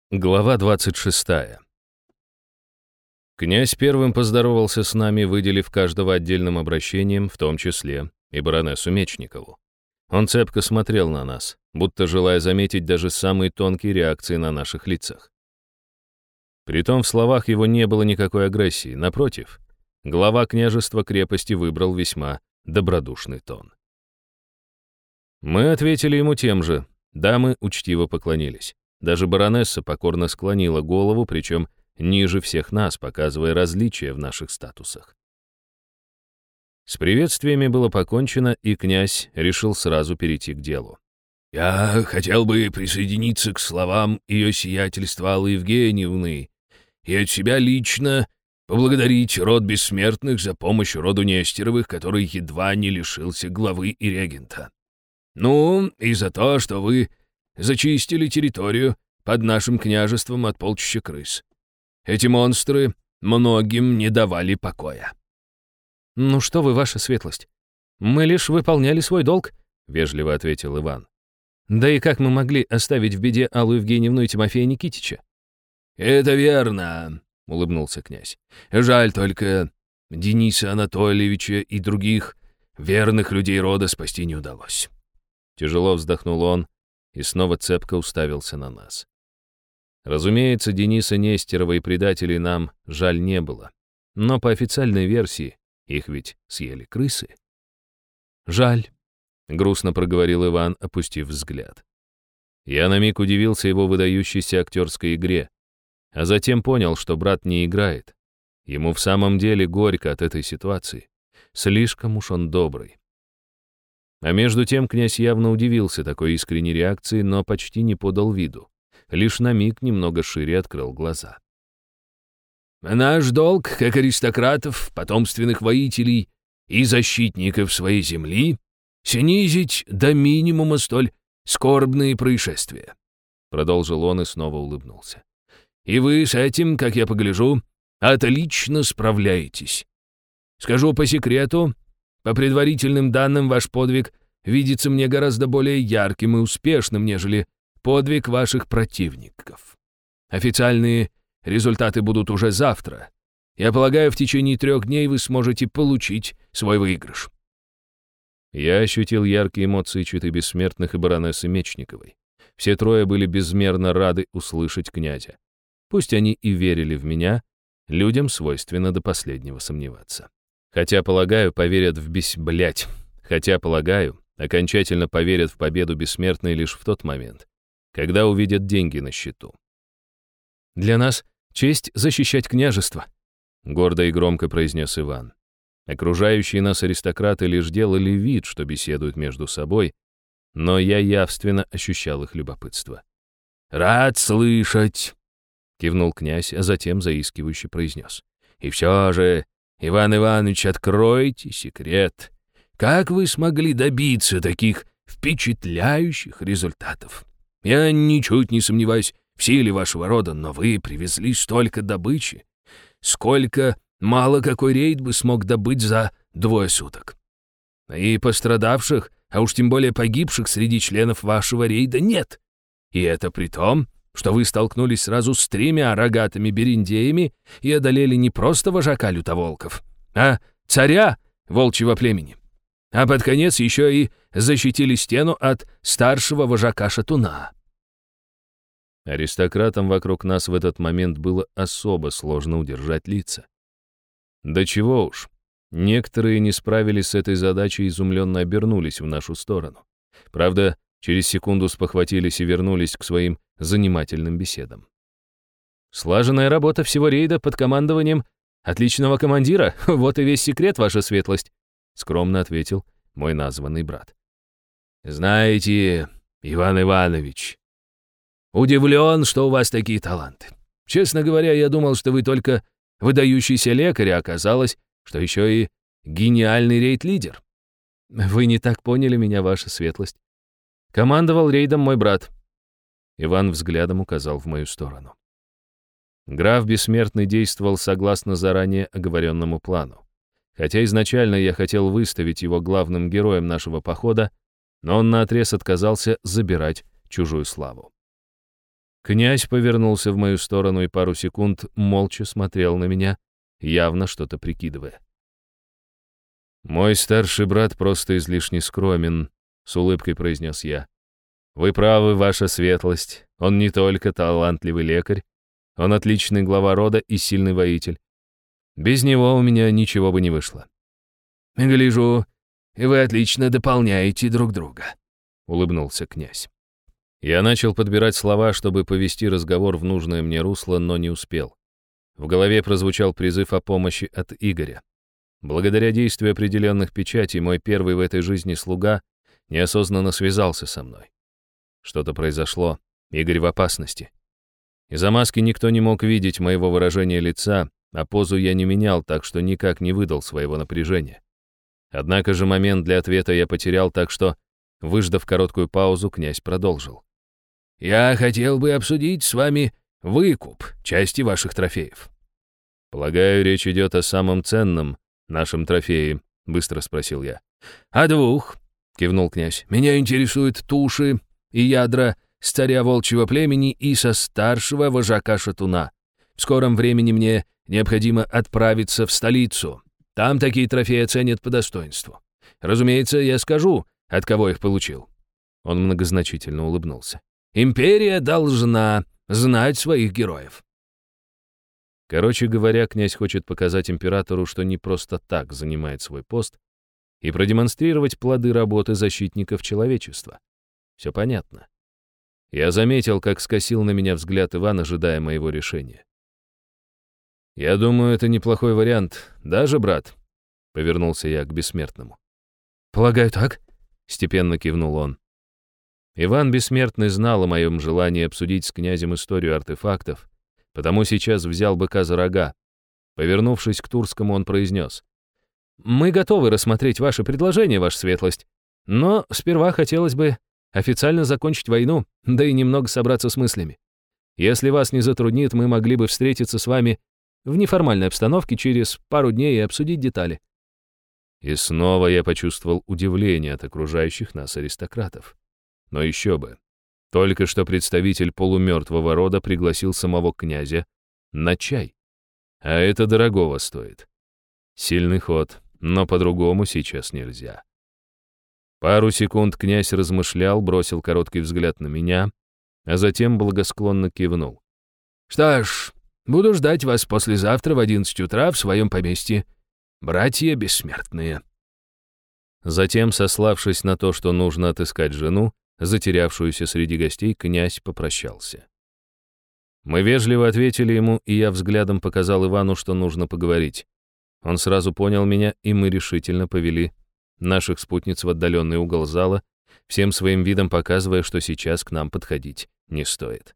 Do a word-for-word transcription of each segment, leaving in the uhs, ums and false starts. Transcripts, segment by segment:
Глава двадцать шестая. Князь первым поздоровался с нами, выделив каждого отдельным обращением, в том числе и баронессу Мечникову. Он цепко смотрел на нас, будто желая заметить даже самые тонкие реакции на наших лицах. Притом в словах его не было никакой агрессии, напротив, глава княжества крепости выбрал весьма добродушный тон. Мы ответили ему тем же, дамы учтиво поклонились. Даже баронесса покорно склонила голову, причем ниже всех нас, показывая различия в наших статусах. С приветствиями было покончено, и князь решил сразу перейти к делу. «Я хотел бы присоединиться к словам ее сиятельства Аллы Евгеньевны и от себя лично поблагодарить род бессмертных за помощь роду Нестеровых, который едва не лишился главы и регента. Ну, и за то, что вы зачистили территорию под нашим княжеством от полчища крыс. Эти монстры многим не давали покоя». «Ну что вы, ваша светлость, мы лишь выполняли свой долг», — вежливо ответил Иван. «Да и как мы могли оставить в беде Аллу Евгеньевну и Тимофея Никитича?» «Это верно», — улыбнулся князь. «Жаль только, Дениса Анатольевича и других верных людей рода спасти не удалось». Тяжело вздохнул он и снова цепко уставился на нас. Разумеется, Дениса Нестерова и предателей нам жаль не было, но по официальной версии их ведь съели крысы. «Жаль», — грустно проговорил Иван, опустив взгляд. Я на миг удивился его выдающейся актерской игре, а затем понял, что брат не играет. Ему в самом деле горько от этой ситуации. Слишком уж он добрый. А между тем князь явно удивился такой искренней реакции, но почти не подал виду. Лишь на миг немного шире открыл глаза. «Наш долг, как аристократов, потомственных воителей и защитников своей земли, снизить до минимума столь скорбные происшествия», — продолжил он и снова улыбнулся. «И вы с этим, как я погляжу, отлично справляетесь. Скажу по секрету, по предварительным данным, ваш подвиг видится мне гораздо более ярким и успешным, нежели подвиг ваших противников. Официальные результаты будут уже завтра. Я полагаю, в течение трех дней вы сможете получить свой выигрыш». Я ощутил яркие эмоции читы бессмертных и баронессы Мечниковой. Все трое были безмерно рады услышать князя. Пусть они и верили в меня, людям свойственно до последнего сомневаться. Хотя, полагаю, поверят в бес... блять. Хотя, полагаю, окончательно поверят в победу бессмертной лишь в тот момент, когда увидят деньги на счету. «Для нас честь защищать княжество», — гордо и громко произнес Иван. Окружающие нас аристократы лишь делали вид, что беседуют между собой, но я явственно ощущал их любопытство. «Рад слышать», — кивнул князь, а затем заискивающе произнес. «И все же, Иван Иванович, откройте секрет. Как вы смогли добиться таких впечатляющих результатов? Я ничуть не сомневаюсь в силе вашего рода, но вы привезли столько добычи, сколько мало какой рейд бы смог добыть за двое суток. И пострадавших, а уж тем более погибших среди членов вашего рейда нет. И это при том, что вы столкнулись сразу с тремя рогатыми бериндеями и одолели не просто вожака лютоволков, а царя волчьего племени. А под конец еще и защитили стену от старшего вожака шатуна». Аристократам вокруг нас в этот момент было особо сложно удержать лица. Да чего уж, некоторые не справились с этой задачей и изумленно обернулись в нашу сторону. Правда, через секунду спохватились и вернулись к своим занимательным беседам. «Слаженная работа всего рейда под командованием отличного командира, вот и весь секрет, ваша светлость», — скромно ответил мой названный брат. «Знаете, Иван Иванович, удивлен, что у вас такие таланты. Честно говоря, я думал, что вы только выдающийся лекарь, а оказалось, что еще и гениальный рейд-лидер». «Вы не так поняли меня, ваша светлость. Командовал рейдом мой брат». Иван взглядом указал в мою сторону. Граф Бессмертный действовал согласно заранее оговоренному плану. Хотя изначально я хотел выставить его главным героем нашего похода, но он наотрез отказался забирать чужую славу. Князь повернулся в мою сторону и пару секунд молча смотрел на меня, явно что-то прикидывая. «Мой старший брат просто излишне скромен», — с улыбкой произнес я. «Вы правы, ваша светлость. Он не только талантливый лекарь, он отличный глава рода и сильный воитель. Без него у меня ничего бы не вышло». «Гляжу, и вы отлично дополняете друг друга», — улыбнулся князь. Я начал подбирать слова, чтобы повести разговор в нужное мне русло, но не успел. В голове прозвучал призыв о помощи от Игоря. Благодаря действию определенных печатей мой первый в этой жизни слуга неосознанно связался со мной. Что-то произошло, Игорь в опасности. Из-за маски никто не мог видеть моего выражения лица, а позу я не менял, так что никак не выдал своего напряжения. Однако же момент для ответа я потерял, так что, выждав короткую паузу, князь продолжил. «Я хотел бы обсудить с вами выкуп части ваших трофеев». «Полагаю, речь идет о самом ценном нашем трофее», — быстро спросил я. «О двух», — кивнул князь. «Меня интересуют туши и ядра с царя волчьего племени и со старшего вожака шатуна. В скором времени мне необходимо отправиться в столицу. Там такие трофеи оценят по достоинству. Разумеется, я скажу, от кого их получил». Он многозначительно улыбнулся. «Империя должна знать своих героев». Короче говоря, князь хочет показать императору, что не просто так занимает свой пост, и продемонстрировать плоды работы защитников человечества. Все понятно. Я заметил, как скосил на меня взгляд Иван, ожидая моего решения. «Я думаю, это неплохой вариант, даже, брат?» — повернулся я к бессмертному. «Полагаю, так?» — степенно кивнул он. Иван Бессмертный знал о моем желании обсудить с князем историю артефактов, потому сейчас взял быка за рога. Повернувшись к Турскому, он произнес. «Мы готовы рассмотреть ваше предложение, ваша светлость, но сперва хотелось бы официально закончить войну, да и немного собраться с мыслями. Если вас не затруднит, мы могли бы встретиться с вами в неформальной обстановке через пару дней и обсудить детали». И снова я почувствовал удивление от окружающих нас аристократов. Но еще бы. Только что представитель полумертвого рода пригласил самого князя на чай. А это дорогого стоит. Сильный ход, но по-другому сейчас нельзя. Пару секунд князь размышлял, бросил короткий взгляд на меня, а затем благосклонно кивнул. «Что ж, буду ждать вас послезавтра в одиннадцать утра в своем поместье. Братья бессмертные». Затем, сославшись на то, что нужно отыскать жену, затерявшуюся среди гостей, князь попрощался. Мы вежливо ответили ему, и я взглядом показал Ивану, что нужно поговорить. Он сразу понял меня, и мы решительно повели наших спутниц в отдаленный угол зала, всем своим видом показывая, что сейчас к нам подходить не стоит.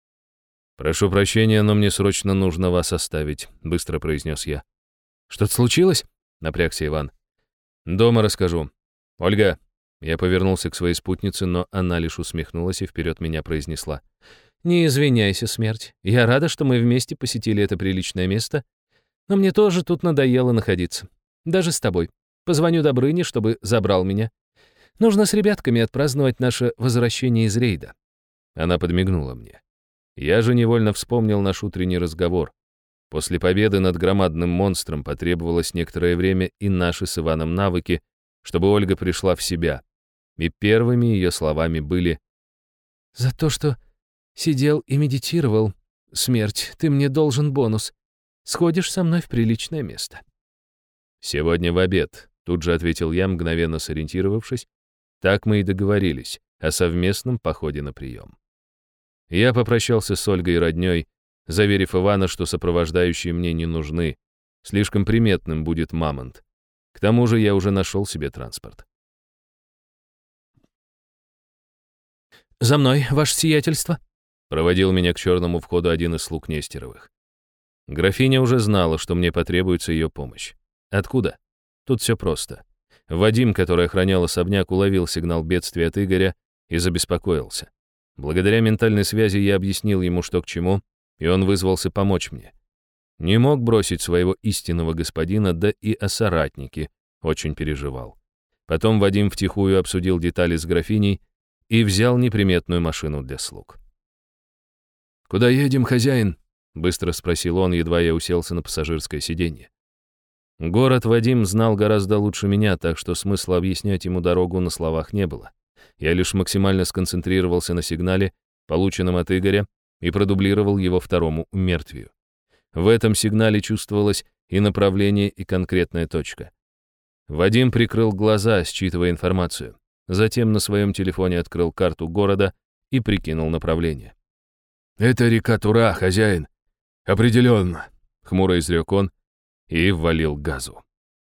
«Прошу прощения, но мне срочно нужно вас оставить», — быстро произнес я. «Что-то случилось?» — напрягся Иван. «Дома расскажу. Ольга». Я повернулся к своей спутнице, но она лишь усмехнулась и вперед меня произнесла. «Не извиняйся, смерть. Я рада, что мы вместе посетили это приличное место, но мне тоже тут надоело находиться. Даже с тобой. Позвоню Добрыне, чтобы забрал меня. Нужно с ребятками отпраздновать наше возвращение из рейда». Она подмигнула мне. Я же невольно вспомнил наш утренний разговор. После победы над громадным монстром потребовалось некоторое время и наши с Иваном навыки, чтобы Ольга пришла в себя. И первыми ее словами были: «За то, что сидел и медитировал, смерть, ты мне должен бонус. Сходишь со мной в приличное место». «Сегодня в обед», — тут же ответил я, мгновенно сориентировавшись. Так мы и договорились о совместном походе на прием. Я попрощался с Ольгой и роднёй, заверив Ивана, что сопровождающие мне не нужны. Слишком приметным будет мамонт. К тому же я уже нашел себе транспорт. «За мной, ваше сиятельство», — проводил меня к черному входу один из слуг Нестеровых. Графиня уже знала, что мне потребуется ее помощь. Откуда? Тут все просто. Вадим, который охранял особняк, уловил сигнал бедствия от Игоря и забеспокоился. Благодаря ментальной связи я объяснил ему, что к чему, и он вызвался помочь мне. Не мог бросить своего истинного господина, да и о соратнике очень переживал. Потом Вадим втихую обсудил детали с графиней и взял неприметную машину для слуг. «Куда едем, хозяин?» — быстро спросил он, едва я уселся на пассажирское сиденье. Город Вадим знал гораздо лучше меня, так что смысла объяснять ему дорогу на словах не было. Я лишь максимально сконцентрировался на сигнале, полученном от Игоря, и продублировал его второму умертвию. В этом сигнале чувствовалось и направление, и конкретная точка. Вадим прикрыл глаза, считывая информацию. Затем на своем телефоне открыл карту города и прикинул направление. «Это река Тура, хозяин. Определенно», — хмуро изрек он и ввалил газу.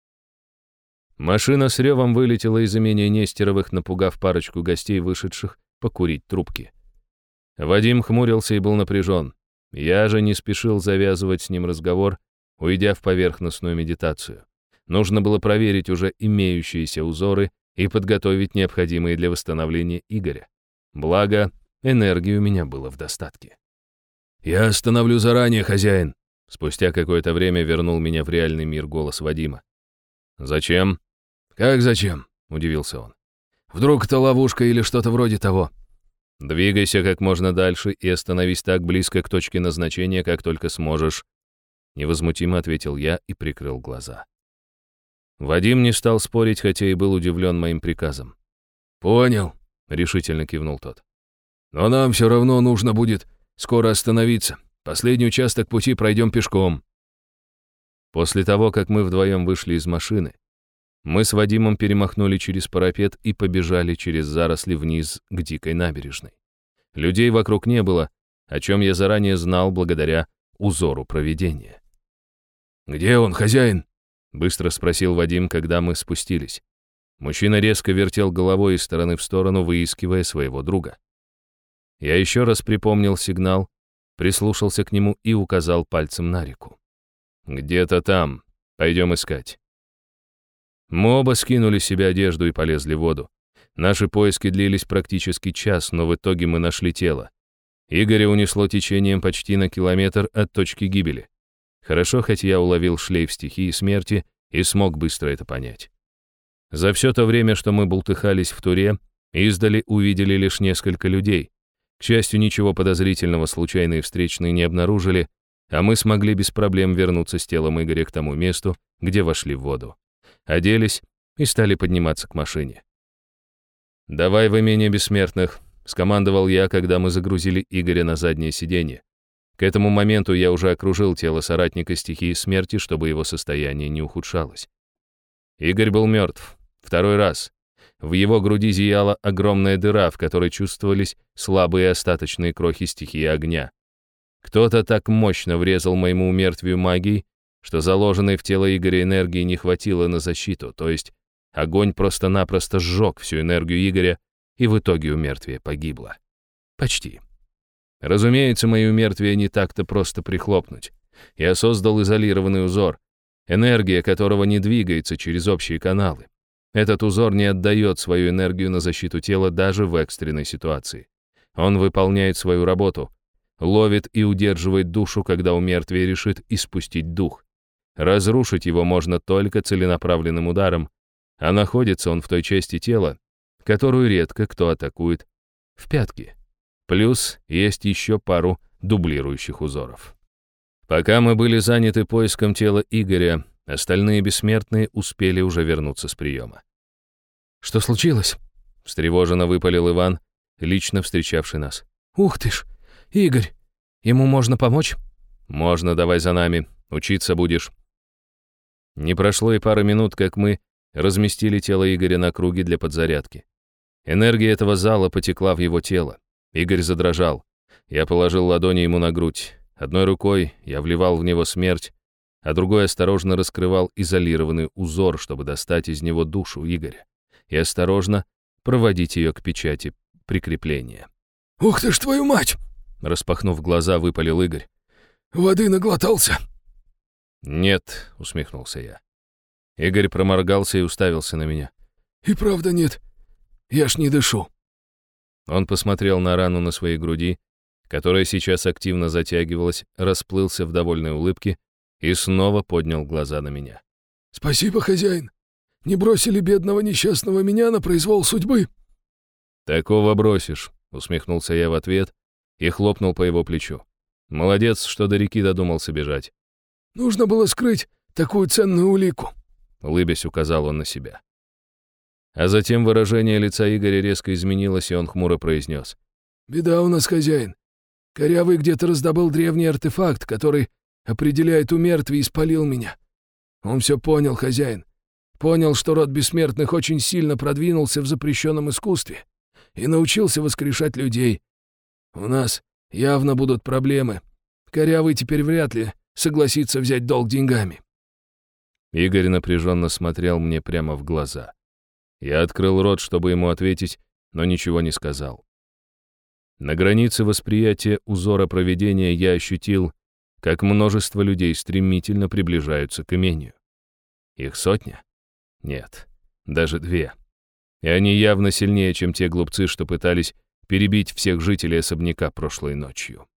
Машина с ревом вылетела из имения Нестеровых, напугав парочку гостей, вышедших покурить трубки. Вадим хмурился и был напряжен. Я же не спешил завязывать с ним разговор, уйдя в поверхностную медитацию. Нужно было проверить уже имеющиеся узоры и подготовить необходимые для восстановления Игоря. Благо, энергии у меня было в достатке. «Я остановлю заранее, хозяин», — спустя какое-то время вернул меня в реальный мир голос Вадима. «Зачем?» «Как зачем?» — удивился он. «Вдруг это ловушка или что-то вроде того?» «Двигайся как можно дальше и остановись так близко к точке назначения, как только сможешь», — невозмутимо ответил я и прикрыл глаза. Вадим не стал спорить, хотя и был удивлен моим приказом. «Понял», — решительно кивнул тот. «Но нам все равно нужно будет скоро остановиться. Последний участок пути пройдем пешком». После того, как мы вдвоем вышли из машины, мы с Вадимом перемахнули через парапет и побежали через заросли вниз к дикой набережной. Людей вокруг не было, о чем я заранее знал благодаря узору провидения. «Где он, хозяин?» — быстро спросил Вадим, когда мы спустились. Мужчина резко вертел головой из стороны в сторону, выискивая своего друга. Я еще раз припомнил сигнал, прислушался к нему и указал пальцем на реку. «Где-то там. Пойдем искать». Мы оба скинули с себя одежду и полезли в воду. Наши поиски длились практически час, но в итоге мы нашли тело. Игоря унесло течением почти на километр от точки гибели. Хорошо, хоть я уловил шлейф стихии смерти и смог быстро это понять. За все то время, что мы бултыхались в Туре, издали увидели лишь несколько людей. К счастью, ничего подозрительного случайные встречные не обнаружили, а мы смогли без проблем вернуться с телом Игоря к тому месту, где вошли в воду. Оделись и стали подниматься к машине. «Давай в имение бессмертных», — скомандовал я, когда мы загрузили Игоря на заднее сиденье. К этому моменту я уже окружил тело соратника стихии смерти, чтобы его состояние не ухудшалось. Игорь был мертв. Второй раз. В его груди зияла огромная дыра, в которой чувствовались слабые остаточные крохи стихии огня. Кто-то так мощно врезал моему умертвию магией, что заложенной в тело Игоря энергии не хватило на защиту, то есть огонь просто-напросто сжег всю энергию Игоря, и в итоге умертвие погибло. Почти. Разумеется, мои умертвия не так-то просто прихлопнуть. Я создал изолированный узор, энергия которого не двигается через общие каналы. Этот узор не отдает свою энергию на защиту тела даже в экстренной ситуации. Он выполняет свою работу, ловит и удерживает душу, когда умертвие решит испустить дух. Разрушить его можно только целенаправленным ударом, а находится он в той части тела, которую редко кто атакует, в пятке. Плюс есть еще пару дублирующих узоров. Пока мы были заняты поиском тела Игоря, остальные бессмертные успели уже вернуться с приема. «Что случилось?» — встревоженно выпалил Иван, лично встречавший нас. «Ух ты ж! Игорь! Ему можно помочь?» «Можно, давай за нами. Учиться будешь». Не прошло и пары минут, как мы разместили тело Игоря на круге для подзарядки. Энергия этого зала потекла в его тело. Игорь задрожал. Я положил ладони ему на грудь. Одной рукой я вливал в него смерть, а другой осторожно раскрывал изолированный узор, чтобы достать из него душу Игоря, и осторожно проводить ее к печати прикрепления. «Ух ты ж твою мать!» Распахнув глаза, выпалил Игорь. «Воды наглотался?» «Нет», — усмехнулся я. Игорь проморгался и уставился на меня. «И правда нет. Я ж не дышу». Он посмотрел на рану на своей груди, которая сейчас активно затягивалась, расплылся в довольной улыбке и снова поднял глаза на меня. «Спасибо, хозяин. Не бросили бедного несчастного меня на произвол судьбы». «Такого бросишь», — усмехнулся я в ответ и хлопнул по его плечу. Молодец, что до реки додумался бежать. Нужно было скрыть такую ценную улику. Улыбясь, указал он на себя. А затем выражение лица Игоря резко изменилось, и он хмуро произнес. «Беда у нас, хозяин. Корявый где-то раздобыл древний артефакт, который определяет у мертвей, и спалил меня. Он все понял, хозяин. Понял, что род бессмертных очень сильно продвинулся в запрещенном искусстве и научился воскрешать людей. У нас явно будут проблемы. Корявый теперь вряд ли согласится взять долг деньгами». Игорь напряженно смотрел мне прямо в глаза. Я открыл рот, чтобы ему ответить, но ничего не сказал. На границе восприятия узора провидения я ощутил, как множество людей стремительно приближаются к имению. Их сотня? Нет, даже две. И они явно сильнее, чем те глупцы, что пытались перебить всех жителей особняка прошлой ночью.